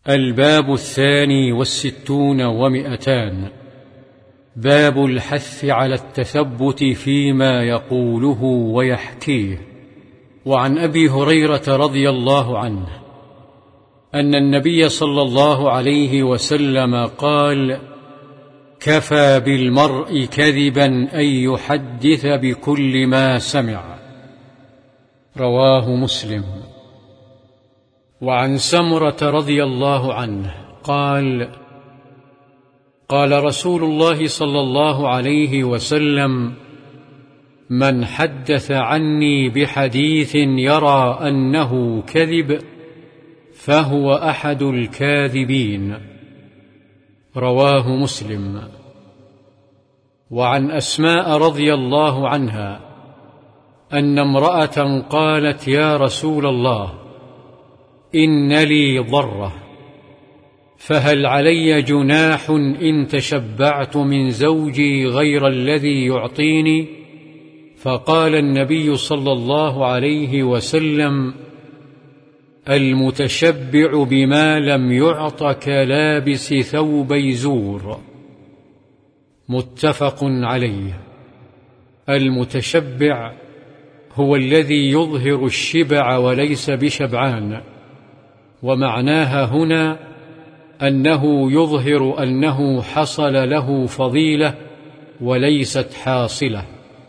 الباب 62 و200. باب الحث على التثبت فيما يقوله ويحكيه. وعن أبي هريرة رضي الله عنه أن النبي صلى الله عليه وسلم قال: كفى بالمرء كذبا أن يحدث بكل ما سمع. رواه مسلم. وعن سمرة رضي الله عنه قال: قال رسول الله صلى الله عليه وسلم: من حدث عني بحديث يرى أنه كذب فهو أحد الكاذبين. رواه مسلم. وعن أسماء رضي الله عنها أن امرأة قالت: يا رسول الله، إن لي ضرة، فهل علي جناح إن تشبعت من زوجي غير الذي يعطيني؟ فقال النبي صلى الله عليه وسلم: المتشبع بما لم يعط كلابس ثوبي زور. متفق عليه. المتشبع هو الذي يظهر الشبع وليس بشبعان، ومعناها هنا أنه يظهر أنه حصل له فضيلة وليست حاصلة.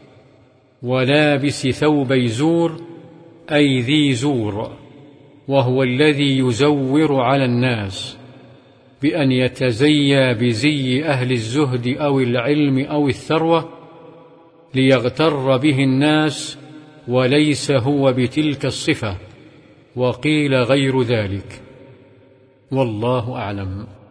ولابس ثوبي زور أي ذي زور، وهو الذي يزور على الناس بأن يتزيى بزي أهل الزهد أو العلم أو الثروة ليغتر به الناس، وليس هو بتلك الصفة، وقيل غير ذلك، والله أعلم.